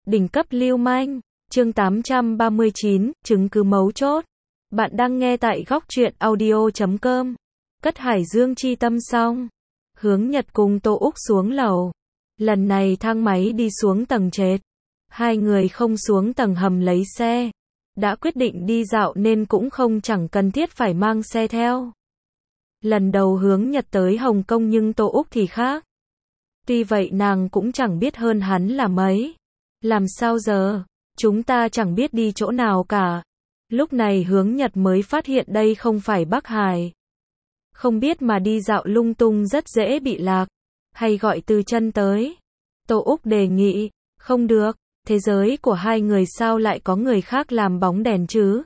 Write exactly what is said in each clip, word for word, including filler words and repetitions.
Đỉnh cấp lưu manh, chương tám trăm ba mươi chín, chứng cứ mấu chốt. Bạn đang nghe tại góc truyện audio chấm com. Cất Hải Dương chi tâm xong. Hướng Nhật cùng Tô Úc xuống lầu. Lần này thang máy đi xuống tầng trệt. Hai người không xuống tầng hầm lấy xe. Đã quyết định đi dạo nên cũng không chẳng cần thiết phải mang xe theo. Lần đầu Hướng Nhật tới Hồng Kông nhưng Tô Úc thì khác. Tuy vậy nàng cũng chẳng biết hơn hắn là mấy. Làm sao giờ? Chúng ta chẳng biết đi chỗ nào cả. Lúc này Hướng Nhật mới phát hiện đây không phải Bắc Hải. Không biết mà đi dạo lung tung rất dễ bị lạc. Hay gọi từ chân tới. Tô Úc đề nghị, không được, thế giới của hai người sao lại có người khác làm bóng đèn chứ?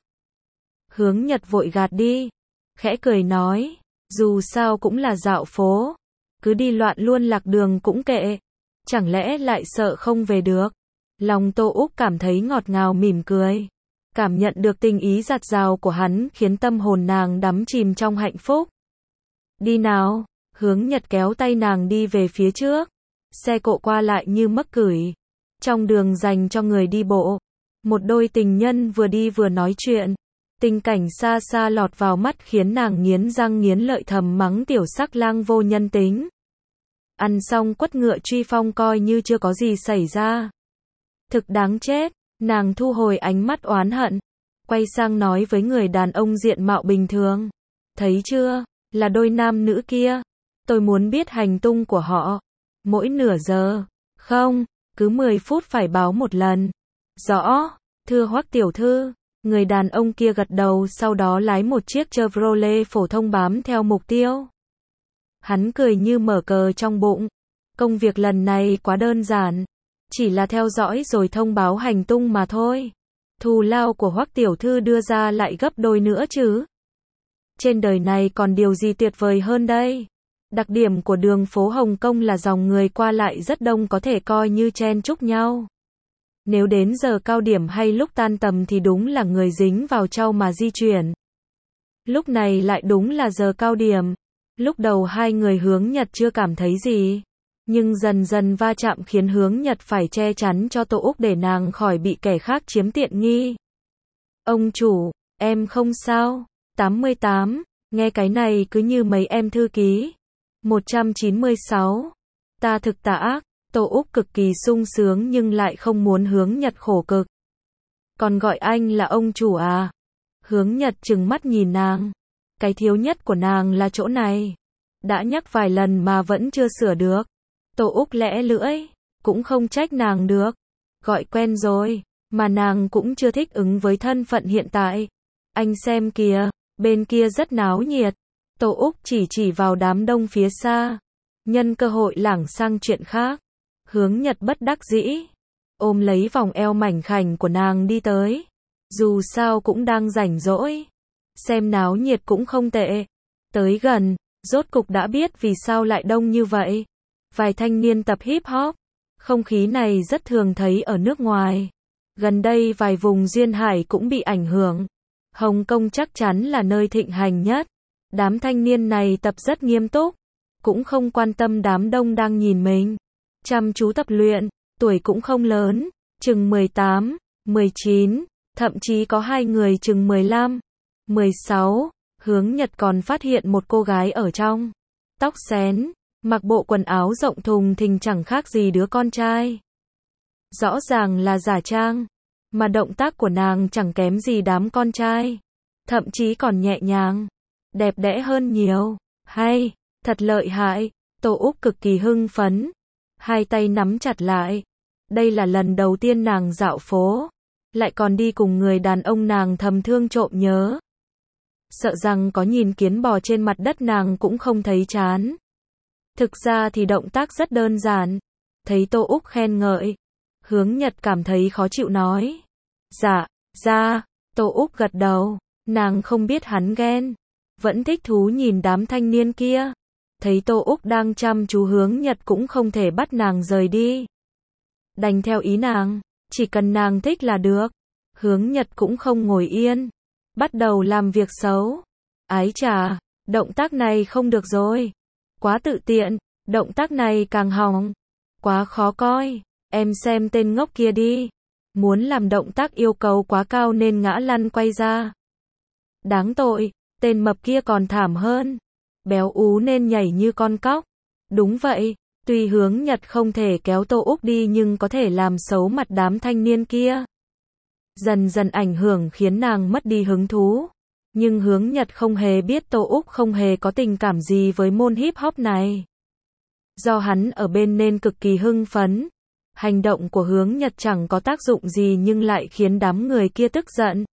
Hướng Nhật vội gạt đi. Khẽ cười nói, dù sao cũng là dạo phố. Cứ đi loạn luôn lạc đường cũng kệ. Chẳng lẽ lại sợ không về được? Lòng Tô Úc cảm thấy ngọt ngào mỉm cười. Cảm nhận được tình ý dạt dào của hắn khiến tâm hồn nàng đắm chìm trong hạnh phúc. Đi nào, Hướng Nhật kéo tay nàng đi về phía trước. Xe cộ qua lại như mắc cửi. Trong đường dành cho người đi bộ. Một đôi tình nhân vừa đi vừa nói chuyện. Tình cảnh xa xa lọt vào mắt khiến nàng nghiến răng nghiến lợi thầm mắng tiểu sắc lang vô nhân tính. Ăn xong quất ngựa truy phong coi như chưa có gì xảy ra. Thực đáng chết, nàng thu hồi ánh mắt oán hận. Quay sang nói với người đàn ông diện mạo bình thường. Thấy chưa, là đôi nam nữ kia. Tôi muốn biết hành tung của họ. Mỗi nửa giờ, không, cứ mười phút phải báo một lần. Rõ, thưa Hoắc tiểu thư. Người đàn ông kia gật đầu sau đó lái một chiếc Chevrolet phổ thông bám theo mục tiêu. Hắn cười như mở cờ trong bụng. Công việc lần này quá đơn giản. Chỉ là theo dõi rồi thông báo hành tung mà thôi. Thù lao của Hoắc tiểu thư đưa ra lại gấp đôi nữa chứ. Trên đời này còn điều gì tuyệt vời hơn đây? Đặc điểm của đường phố Hồng Kông là dòng người qua lại rất đông có thể coi như chen chúc nhau. Nếu đến giờ cao điểm hay lúc tan tầm thì đúng là người dính vào nhau mà di chuyển. Lúc này lại đúng là giờ cao điểm. Lúc đầu hai người Hướng Nhật chưa cảm thấy gì. Nhưng dần dần va chạm khiến Hướng Nhật phải che chắn cho Tô Úc để nàng khỏi bị kẻ khác chiếm tiện nghi. Ông chủ, em không sao. tám mươi tám, nghe cái này cứ như mấy em thư ký. một trăm chín mươi sáu, ta thực tà ác. Tô Úc cực kỳ sung sướng nhưng lại không muốn Hướng Nhật khổ cực. Còn gọi anh là ông chủ à? Hướng Nhật trừng mắt nhìn nàng. Cái thiếu nhất của nàng là chỗ này. Đã nhắc vài lần mà vẫn chưa sửa được. Tô Úc lẽ lưỡi, cũng không trách nàng được. Gọi quen rồi, mà nàng cũng chưa thích ứng với thân phận hiện tại. Anh xem kìa, bên kia rất náo nhiệt. Tô Úc chỉ chỉ vào đám đông phía xa. Nhân cơ hội lảng sang chuyện khác. Hướng Nhật bất đắc dĩ. Ôm lấy vòng eo mảnh khảnh của nàng đi tới. Dù sao cũng đang rảnh rỗi. Xem náo nhiệt cũng không tệ. Tới gần, rốt cục đã biết vì sao lại đông như vậy. Vài thanh niên tập hip hop. Không khí này rất thường thấy ở nước ngoài. Gần đây vài vùng duyên hải cũng bị ảnh hưởng. Hồng Kông chắc chắn là nơi thịnh hành nhất. Đám thanh niên này tập rất nghiêm túc. Cũng không quan tâm đám đông đang nhìn mình. Chăm chú tập luyện, tuổi cũng không lớn. Chừng mười tám, mười chín, thậm chí có hai người chừng mười lăm, mười sáu. Hướng Nhật còn phát hiện một cô gái ở trong. Tóc xén. Mặc bộ quần áo rộng thùng thình chẳng khác gì đứa con trai. Rõ ràng là giả trang. Mà động tác của nàng chẳng kém gì đám con trai. Thậm chí còn nhẹ nhàng. Đẹp đẽ hơn nhiều. Hay, thật lợi hại. Tô Úc cực kỳ hưng phấn. Hai tay nắm chặt lại. Đây là lần đầu tiên nàng dạo phố. Lại còn đi cùng người đàn ông nàng thầm thương trộm nhớ. Sợ rằng có nhìn kiến bò trên mặt đất nàng cũng không thấy chán. Thực ra thì động tác rất đơn giản. Thấy Tô Úc khen ngợi. Hướng Nhật cảm thấy khó chịu nói. Dạ, ra. Tô Úc gật đầu. Nàng không biết hắn ghen. Vẫn thích thú nhìn đám thanh niên kia. Thấy Tô Úc đang chăm chú Hướng Nhật cũng không thể bắt nàng rời đi. Đành theo ý nàng. Chỉ cần nàng thích là được. Hướng Nhật cũng không ngồi yên. Bắt đầu làm việc xấu. Ái chà, động tác này không được rồi. Quá tự tiện, động tác này càng hỏng. Quá khó coi. Em xem tên ngốc kia đi. Muốn làm động tác yêu cầu quá cao nên ngã lăn quay ra. Đáng tội, tên mập kia còn thảm hơn. Béo ú nên nhảy như con cóc. Đúng vậy, tuy Hướng Nhật không thể kéo Tô Úc đi nhưng có thể làm xấu mặt đám thanh niên kia. Dần dần ảnh hưởng khiến nàng mất đi hứng thú. Nhưng Hướng Nhật không hề biết Tô Úc không hề có tình cảm gì với môn hip hop này. Do hắn ở bên nên cực kỳ hưng phấn. Hành động của Hướng Nhật chẳng có tác dụng gì nhưng lại khiến đám người kia tức giận.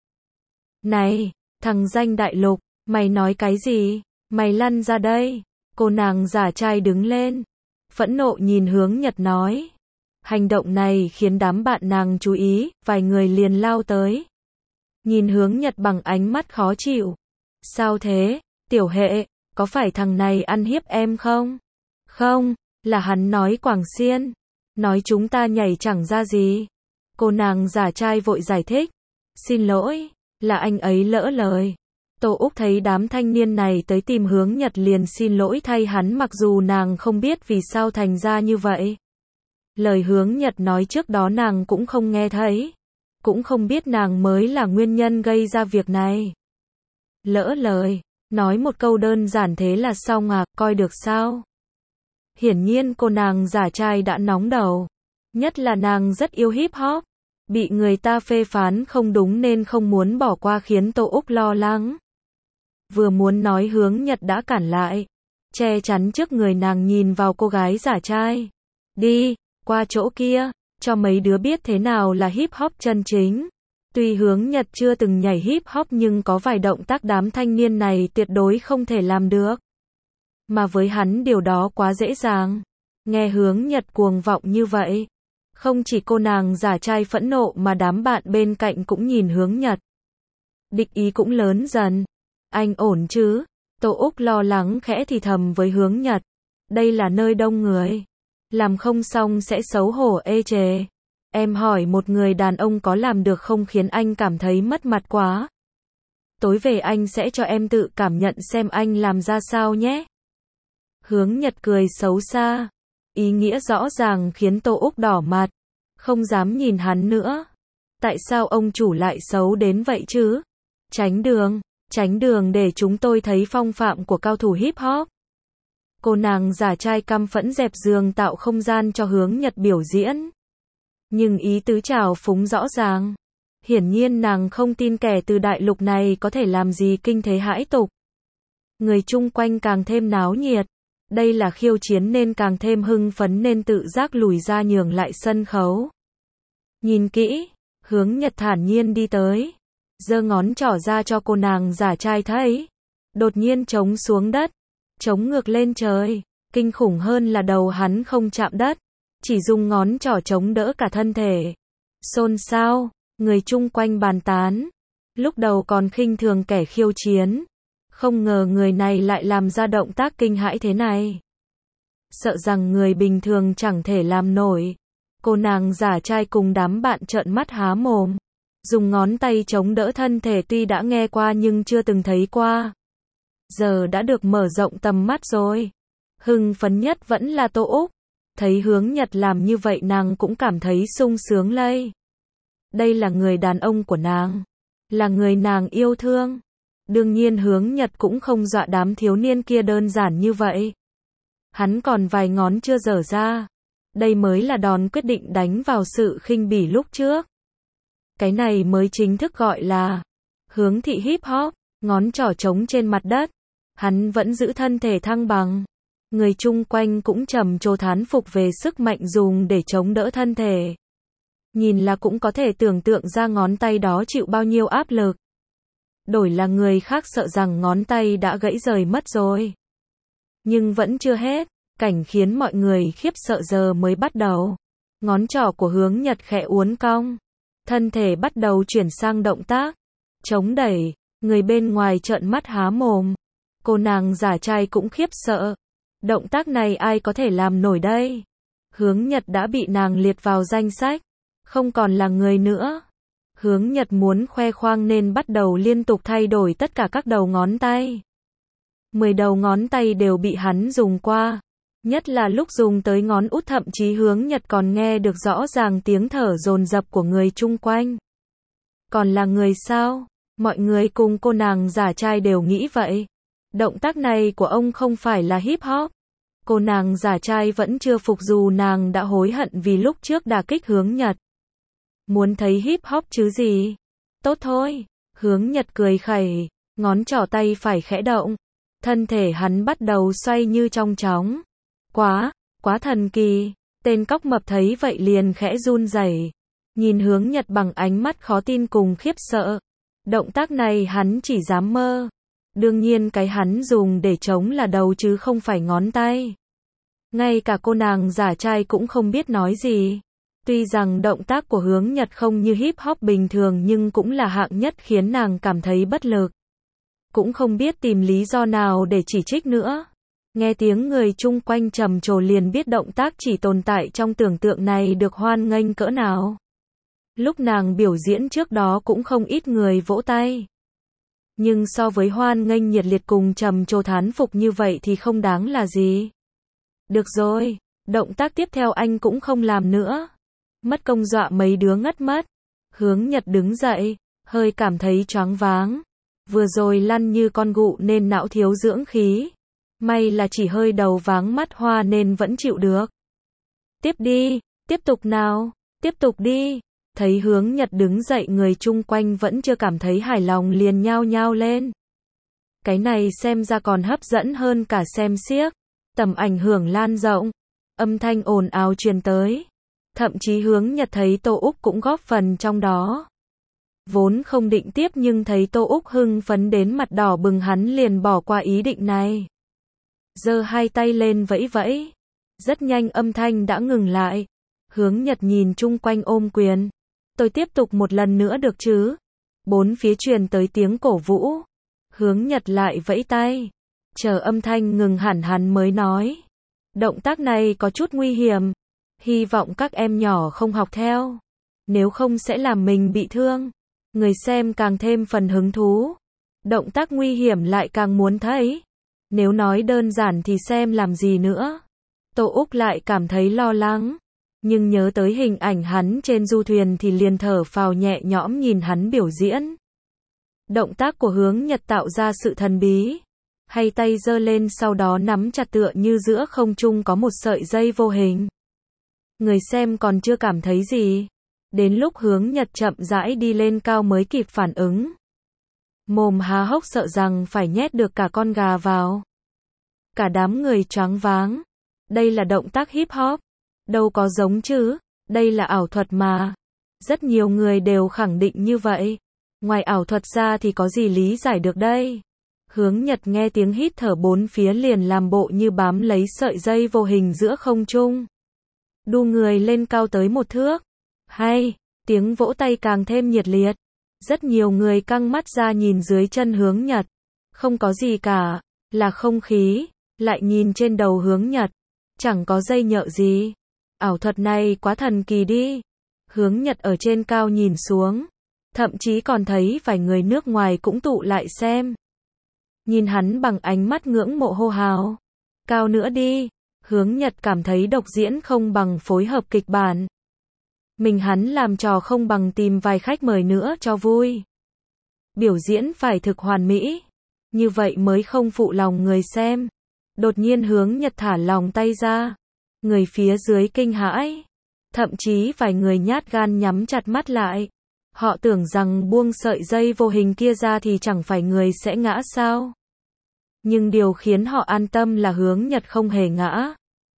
Này, thằng danh đại lục, mày nói cái gì? Mày lăn ra đây. Cô nàng giả trai đứng lên. Phẫn nộ nhìn Hướng Nhật nói. Hành động này khiến đám bạn nàng chú ý, vài người liền lao tới. Nhìn Hướng Nhật bằng ánh mắt khó chịu. Sao thế, tiểu hệ, có phải thằng này ăn hiếp em không? Không, là hắn nói Quảng Xiên. Nói chúng ta nhảy chẳng ra gì. Cô nàng giả trai vội giải thích. Xin lỗi, là anh ấy lỡ lời. Tô Úc thấy đám thanh niên này tới tìm Hướng Nhật liền xin lỗi thay hắn mặc dù nàng không biết vì sao thành ra như vậy. Lời Hướng Nhật nói trước đó nàng cũng không nghe thấy. Cũng không biết nàng mới là nguyên nhân gây ra việc này. Lỡ lời, nói một câu đơn giản thế là xong à, coi được sao? Hiển nhiên cô nàng giả trai đã nóng đầu. Nhất là nàng rất yêu hip hop. Bị người ta phê phán không đúng nên không muốn bỏ qua khiến Tô Úc lo lắng. Vừa muốn nói Hướng Nhật đã cản lại. Che chắn trước người nàng nhìn vào cô gái giả trai. Đi, qua chỗ kia, cho mấy đứa biết thế nào là hip hop chân chính. Tuy Hướng Nhật chưa từng nhảy hip hop nhưng có vài động tác đám thanh niên này tuyệt đối không thể làm được. Mà với hắn điều đó quá dễ dàng. Nghe Hướng Nhật cuồng vọng như vậy. Không chỉ cô nàng giả trai phẫn nộ mà đám bạn bên cạnh cũng nhìn Hướng Nhật. Địch ý cũng lớn dần. Anh ổn chứ? Tô Úc lo lắng khẽ thì thầm với Hướng Nhật. Đây là nơi đông người. Làm không xong sẽ xấu hổ ê chề. Em hỏi một người đàn ông có làm được không khiến anh cảm thấy mất mặt quá. Tối về anh sẽ cho em tự cảm nhận xem anh làm ra sao nhé. Hướng Nhật cười xấu xa. Ý nghĩa rõ ràng khiến Tô Úc đỏ mặt. Không dám nhìn hắn nữa. Tại sao ông chủ lại xấu đến vậy chứ? Tránh đường. Tránh đường để chúng tôi thấy phong phạm của cao thủ hip hop. Cô nàng giả trai căm phẫn dẹp giường tạo không gian cho Hướng Nhật biểu diễn. Nhưng ý tứ trào phúng rõ ràng. Hiển nhiên nàng không tin kẻ từ đại lục này có thể làm gì kinh thế hãi tục. Người chung quanh càng thêm náo nhiệt. Đây là khiêu chiến nên càng thêm hưng phấn nên tự giác lùi ra nhường lại sân khấu. Nhìn kỹ, Hướng Nhật thản nhiên đi tới. Giơ ngón trỏ ra cho cô nàng giả trai thấy. Đột nhiên chống xuống đất. Chống ngược lên trời. Kinh khủng hơn là đầu hắn không chạm đất. Chỉ dùng ngón trỏ chống đỡ cả thân thể. Xôn xao, người chung quanh bàn tán. Lúc đầu còn khinh thường kẻ khiêu chiến. Không ngờ người này lại làm ra động tác kinh hãi thế này. Sợ rằng người bình thường chẳng thể làm nổi. Cô nàng giả trai cùng đám bạn trợn mắt há mồm. Dùng ngón tay chống đỡ thân thể tuy đã nghe qua nhưng chưa từng thấy qua. Giờ đã được mở rộng tầm mắt rồi. Hưng phấn nhất vẫn là Tô Úc. Thấy Hướng Nhật làm như vậy nàng cũng cảm thấy sung sướng lây. Đây là người đàn ông của nàng. Là người nàng yêu thương. Đương nhiên Hướng Nhật cũng không dọa đám thiếu niên kia đơn giản như vậy. Hắn còn vài ngón chưa dở ra. Đây mới là đòn quyết định đánh vào sự khinh bỉ lúc trước. Cái này mới chính thức gọi là hướng thị hip hop, ngón trỏ trống trên mặt đất. Hắn vẫn giữ thân thể thăng bằng. Người chung quanh cũng trầm trồ thán phục về sức mạnh dùng để chống đỡ thân thể. Nhìn là cũng có thể tưởng tượng ra ngón tay đó chịu bao nhiêu áp lực. Đổi là người khác sợ rằng ngón tay đã gãy rời mất rồi. Nhưng vẫn chưa hết, cảnh khiến mọi người khiếp sợ giờ mới bắt đầu. Ngón trỏ của Hướng Nhật khẽ uốn cong. Thân thể bắt đầu chuyển sang động tác. Chống đẩy, người bên ngoài trợn mắt há mồm. Cô nàng giả trai cũng khiếp sợ. Động tác này ai có thể làm nổi đây? Hướng Nhật đã bị nàng liệt vào danh sách. Không còn là người nữa. Hướng Nhật muốn khoe khoang nên bắt đầu liên tục thay đổi tất cả các đầu ngón tay. Mười đầu ngón tay đều bị hắn dùng qua. Nhất là lúc dùng tới ngón út, thậm chí Hướng Nhật còn nghe được rõ ràng tiếng thở dồn dập của người chung quanh. Còn là người sao? Mọi người cùng cô nàng giả trai đều nghĩ vậy. Động tác này của ông không phải là hip hop. Cô nàng giả trai vẫn chưa phục dù nàng đã hối hận vì lúc trước đả kích Hướng Nhật. Muốn thấy hip hop chứ gì? Tốt thôi. Hướng Nhật cười khẩy, ngón trỏ tay phải khẽ động. Thân thể hắn bắt đầu xoay như trong chóng. Quá, quá thần kỳ. Tên cóc mập thấy vậy liền khẽ run rẩy, nhìn Hướng Nhật bằng ánh mắt khó tin cùng khiếp sợ. Động tác này hắn chỉ dám mơ. Đương nhiên cái hắn dùng để chống là đầu chứ không phải ngón tay. Ngay cả cô nàng giả trai cũng không biết nói gì. Tuy rằng động tác của Hướng Nhật không như hip hop bình thường nhưng cũng là hạng nhất khiến nàng cảm thấy bất lực. Cũng không biết tìm lý do nào để chỉ trích nữa. Nghe tiếng người chung quanh trầm trồ liền biết động tác chỉ tồn tại trong tưởng tượng này được hoan nghênh cỡ nào. Lúc nàng biểu diễn trước đó cũng không ít người vỗ tay. Nhưng so với hoan nghênh nhiệt liệt cùng trầm trồ thán phục như vậy thì không đáng là gì. Được rồi, động tác tiếp theo anh cũng không làm nữa. Mất công dọa mấy đứa ngất mất. Hướng Nhật đứng dậy, hơi cảm thấy choáng váng. Vừa rồi lăn như con gụ nên não thiếu dưỡng khí. May là chỉ hơi đầu váng mắt hoa nên vẫn chịu được. Tiếp đi, tiếp tục nào, tiếp tục đi. Thấy Hướng Nhật đứng dậy người chung quanh vẫn chưa cảm thấy hài lòng liền nhao nhao lên. Cái này xem ra còn hấp dẫn hơn cả xem xiếc. Tầm ảnh hưởng lan rộng. Âm thanh ồn ào truyền tới. Thậm chí Hướng Nhật thấy Tô Úc cũng góp phần trong đó. Vốn không định tiếp nhưng thấy Tô Úc hưng phấn đến mặt đỏ bừng hắn liền bỏ qua ý định này. Giơ hai tay lên vẫy vẫy. Rất nhanh âm thanh đã ngừng lại. Hướng Nhật nhìn chung quanh ôm quyền. Tôi tiếp tục một lần nữa được chứ? Bốn phía truyền tới tiếng cổ vũ. Hướng Nhật lại vẫy tay. Chờ âm thanh ngừng hẳn hắn mới nói. Động tác này có chút nguy hiểm. Hy vọng các em nhỏ không học theo. Nếu không sẽ làm mình bị thương. Người xem càng thêm phần hứng thú. Động tác nguy hiểm lại càng muốn thấy. Nếu nói đơn giản thì xem làm gì nữa. Tô Úc lại cảm thấy lo lắng. Nhưng nhớ tới hình ảnh hắn trên du thuyền thì liền thở phào nhẹ nhõm nhìn hắn biểu diễn. Động tác của Hướng Nhật tạo ra sự thần bí. Hay tay giơ lên sau đó nắm chặt tựa như giữa không trung có một sợi dây vô hình. Người xem còn chưa cảm thấy gì. Đến lúc Hướng Nhật chậm rãi đi lên cao mới kịp phản ứng. Mồm há hốc sợ rằng phải nhét được cả con gà vào. Cả đám người choáng váng. Đây là động tác hip hop. Đâu có giống chứ. Đây là ảo thuật mà. Rất nhiều người đều khẳng định như vậy. Ngoài ảo thuật ra thì có gì lý giải được đây. Hướng Nhật nghe tiếng hít thở bốn phía liền làm bộ như bám lấy sợi dây vô hình giữa không trung. Đu người lên cao tới một thước. Hay, tiếng vỗ tay càng thêm nhiệt liệt. Rất nhiều người căng mắt ra nhìn dưới chân Hướng Nhật. Không có gì cả, là không khí. Lại nhìn trên đầu Hướng Nhật. Chẳng có dây nhợ gì. Ảo thuật này quá thần kỳ đi. Hướng Nhật ở trên cao nhìn xuống. Thậm chí còn thấy vài người nước ngoài cũng tụ lại xem. Nhìn hắn bằng ánh mắt ngưỡng mộ hô hào. Cao nữa đi. Hướng Nhật cảm thấy độc diễn không bằng phối hợp kịch bản. Mình hắn làm trò không bằng tìm vài khách mời nữa cho vui. Biểu diễn phải thực hoàn mỹ. Như vậy mới không phụ lòng người xem. Đột nhiên Hướng Nhật thả lòng tay ra. Người phía dưới kinh hãi. Thậm chí vài người nhát gan nhắm chặt mắt lại. Họ tưởng rằng buông sợi dây vô hình kia ra thì chẳng phải người sẽ ngã sao. Nhưng điều khiến họ an tâm là Hướng Nhật không hề ngã.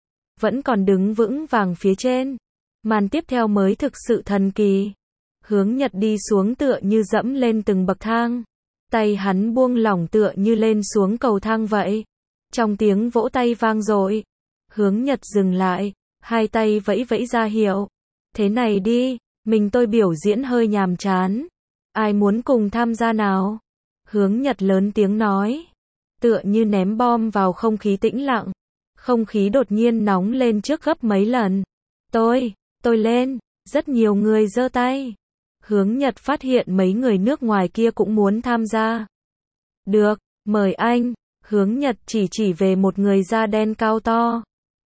Vẫn còn đứng vững vàng phía trên. Màn tiếp theo mới thực sự thần kỳ. Hướng Nhật đi xuống tựa như dẫm lên từng bậc thang. Tay hắn buông lỏng tựa như lên xuống cầu thang vậy. Trong tiếng vỗ tay vang dội. Hướng Nhật dừng lại. Hai tay vẫy vẫy ra hiệu. Thế này đi, mình tôi biểu diễn hơi nhàm chán. Ai muốn cùng tham gia nào? Hướng Nhật lớn tiếng nói. Tựa như ném bom vào không khí tĩnh lặng. Không khí đột nhiên nóng lên trước gấp mấy lần. Tôi, tôi lên. Rất nhiều người giơ tay. Hướng Nhật phát hiện mấy người nước ngoài kia cũng muốn tham gia. Được, mời anh. Hướng Nhật chỉ chỉ về một người da đen cao to.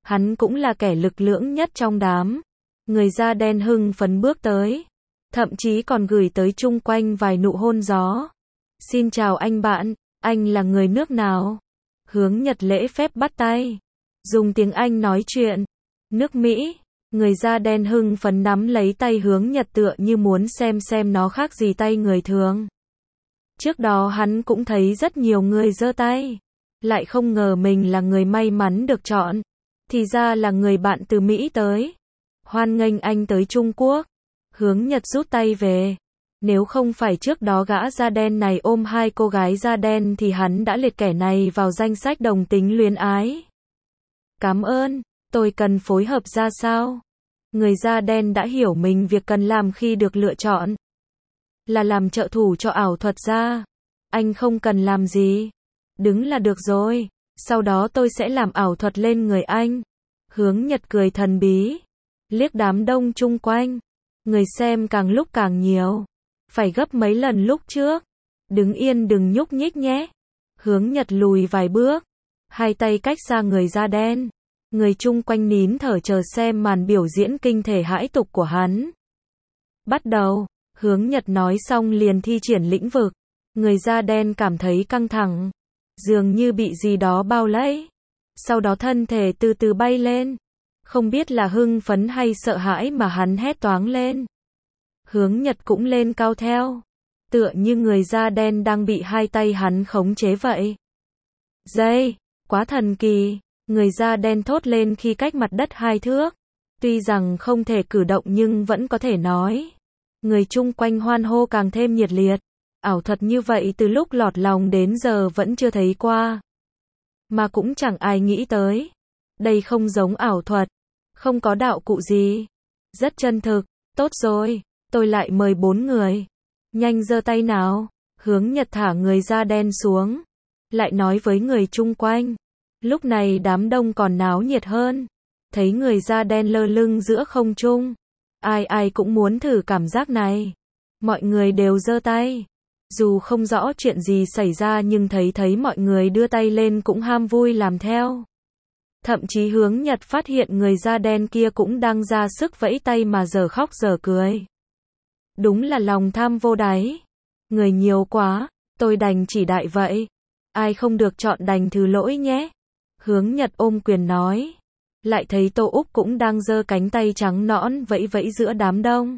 Hắn cũng là kẻ lực lưỡng nhất trong đám. Người da đen hưng phấn bước tới. Thậm chí còn gửi tới chung quanh vài nụ hôn gió. Xin chào anh bạn, anh là người nước nào? Hướng Nhật lễ phép bắt tay. Dùng tiếng Anh nói chuyện. Nước Mỹ. Người da đen hưng phấn nắm lấy tay Hướng Nhật tựa như muốn xem xem nó khác gì tay người thường. Trước đó hắn cũng thấy rất nhiều người giơ tay. Lại không ngờ mình là người may mắn được chọn. Thì ra là người bạn từ Mỹ tới. Hoan nghênh anh tới Trung Quốc. Hướng Nhật rút tay về. Nếu không phải trước đó gã da đen này ôm hai cô gái da đen thì hắn đã liệt kẻ này vào danh sách đồng tính luyến ái. Cảm ơn, tôi cần phối hợp ra sao? Người da đen đã hiểu mình việc cần làm khi được lựa chọn. Là làm trợ thủ cho ảo thuật gia. Anh không cần làm gì. Đứng là được rồi. Sau đó tôi sẽ làm ảo thuật lên người anh. Hướng Nhật cười thần bí. Liếc đám đông chung quanh. Người xem càng lúc càng nhiều. Phải gấp mấy lần lúc trước. Đứng yên đừng nhúc nhích nhé. Hướng Nhật lùi vài bước. Hai tay cách xa người da đen. Người chung quanh nín thở chờ xem màn biểu diễn kinh thể hãi tục của hắn. Bắt đầu. Hướng Nhật nói xong liền thi triển lĩnh vực. Người da đen cảm thấy căng thẳng. Dường như bị gì đó bao lấy. Sau đó thân thể từ từ bay lên. Không biết là hưng phấn hay sợ hãi mà hắn hét toáng lên. Hướng Nhật cũng lên cao theo. Tựa như người da đen đang bị hai tay hắn khống chế vậy. Dây, quá thần kỳ. Người da đen thốt lên khi cách mặt đất hai thước. Tuy rằng không thể cử động nhưng vẫn có thể nói. Người chung quanh hoan hô càng thêm nhiệt liệt. Ảo thuật như vậy từ lúc lọt lòng đến giờ vẫn chưa thấy qua. Mà cũng chẳng ai nghĩ tới. Đây không giống ảo thuật. Không có đạo cụ gì. Rất chân thực. Tốt rồi. Tôi lại mời bốn người. Nhanh giơ tay nào. Hướng Nhật thả người da đen xuống. Lại nói với người chung quanh. Lúc này đám đông còn náo nhiệt hơn. Thấy người da đen lơ lửng giữa không trung. Ai ai cũng muốn thử cảm giác này. Mọi người đều giơ tay. Dù không rõ chuyện gì xảy ra nhưng thấy thấy mọi người đưa tay lên cũng ham vui làm theo. Thậm chí Hướng Nhật phát hiện người da đen kia cũng đang ra sức vẫy tay mà giờ khóc giờ cười. Đúng là lòng tham vô đáy. Người nhiều quá, tôi đành chỉ đại vậy. Ai không được chọn đành thứ lỗi nhé. Hướng Nhật ôm quyền nói. Lại thấy Tô Úc cũng đang giơ cánh tay trắng nõn vẫy vẫy giữa đám đông.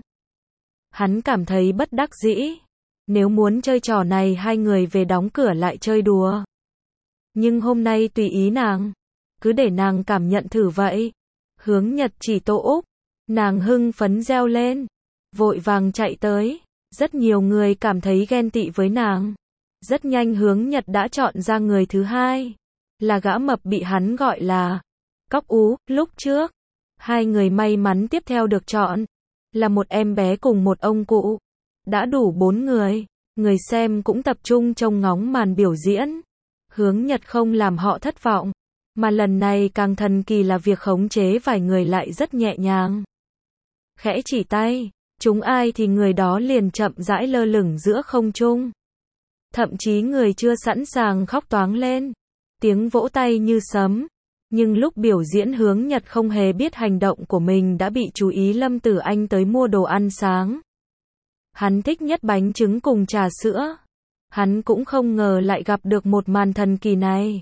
Hắn cảm thấy bất đắc dĩ. Nếu muốn chơi trò này hai người về đóng cửa lại chơi đùa. Nhưng hôm nay tùy ý nàng. Cứ để nàng cảm nhận thử vậy. Hướng Nhật chỉ Tô Úc. Nàng hưng phấn reo lên. Vội vàng chạy tới. Rất nhiều người cảm thấy ghen tị với nàng. Rất nhanh Hướng Nhật đã chọn ra người thứ hai. Là gã mập bị hắn gọi là Cóc Ú. Lúc trước, hai người may mắn tiếp theo được chọn. Là một em bé cùng một ông cụ. Đã đủ bốn người. Người xem cũng tập trung trông ngóng màn biểu diễn. Hướng Nhật không làm họ thất vọng. Mà lần này càng thần kỳ là việc khống chế vài người lại rất nhẹ nhàng. Khẽ chỉ tay. Chúng ai thì người đó liền chậm rãi lơ lửng giữa không trung. Thậm chí người chưa sẵn sàng khóc toáng lên. Tiếng vỗ tay như sấm. Nhưng lúc biểu diễn Hướng Nhật không hề biết hành động của mình đã bị chú ý Lâm Tử Anh tới mua đồ ăn sáng. Hắn thích nhất bánh trứng cùng trà sữa. Hắn cũng không ngờ lại gặp được một màn thần kỳ này.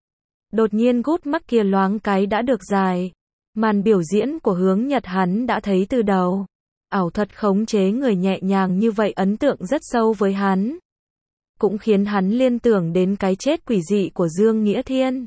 Đột nhiên gút mắt kia loáng cái đã được giải. Màn biểu diễn của Hướng Nhật hắn đã thấy từ đầu. Ảo thuật khống chế người nhẹ nhàng như vậy ấn tượng rất sâu với hắn. Cũng khiến hắn liên tưởng đến cái chết quỷ dị của Dương Nghĩa Thiên.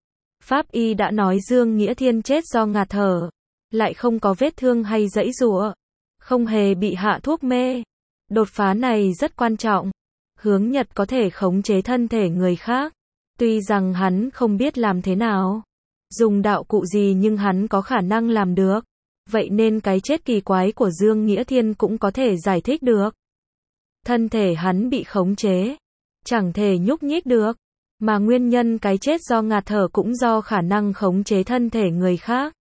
Pháp y đã nói Dương Nghĩa Thiên chết do ngạt thở. Lại không có vết thương hay giãy giụa. Không hề bị hạ thuốc mê. Đột phá này rất quan trọng. Hướng Nhật có thể khống chế thân thể người khác. Tuy rằng hắn không biết làm thế nào. Dùng đạo cụ gì nhưng hắn có khả năng làm được. Vậy nên cái chết kỳ quái của Dương Nghĩa Thiên cũng có thể giải thích được. Thân thể hắn bị khống chế. Chẳng thể nhúc nhích được. Mà nguyên nhân cái chết do ngạt thở cũng do khả năng khống chế thân thể người khác.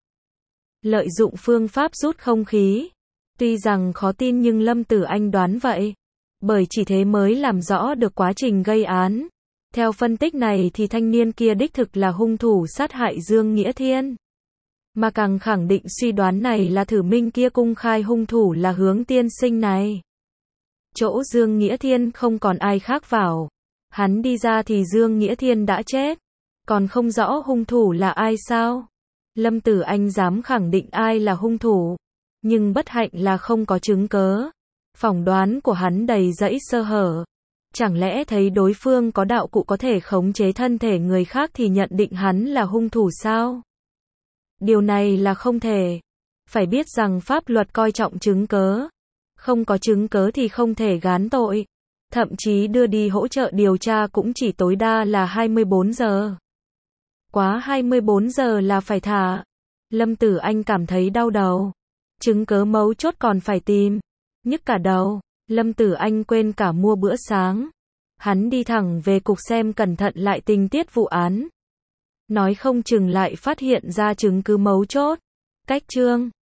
Lợi dụng phương pháp rút không khí. Tuy rằng khó tin nhưng Lâm Tử Anh đoán vậy. Bởi chỉ thế mới làm rõ được quá trình gây án. Theo phân tích này thì thanh niên kia đích thực là hung thủ sát hại Dương Nghĩa Thiên. mà càng khẳng định suy đoán này là thử minh kia cung khai hung thủ là Hướng tiên sinh này. Chỗ Dương Nghĩa Thiên không còn ai khác vào. Hắn đi ra thì Dương Nghĩa Thiên đã chết. Còn không rõ hung thủ là ai sao? Lâm Tử Anh dám khẳng định ai là hung thủ. Nhưng bất hạnh là không có chứng cớ. Phỏng đoán của hắn đầy dẫy sơ hở. Chẳng lẽ thấy đối phương có đạo cụ có thể khống chế thân thể người khác thì nhận định hắn là hung thủ sao? Điều này là không thể. Phải biết rằng pháp luật coi trọng chứng cớ. Không có chứng cớ thì không thể gán tội. Thậm chí đưa đi hỗ trợ điều tra cũng chỉ tối đa là hai mươi bốn giờ. Quá hai mươi bốn giờ là phải thả. Lâm Tử Anh cảm thấy đau đầu. Chứng cớ mấu chốt còn phải tìm. Nhức cả đầu. Lâm Tử Anh quên cả mua bữa sáng. Hắn đi thẳng về cục xem cẩn thận lại tình tiết vụ án. Nói không chừng lại phát hiện ra chứng cứ mấu chốt. Cách chương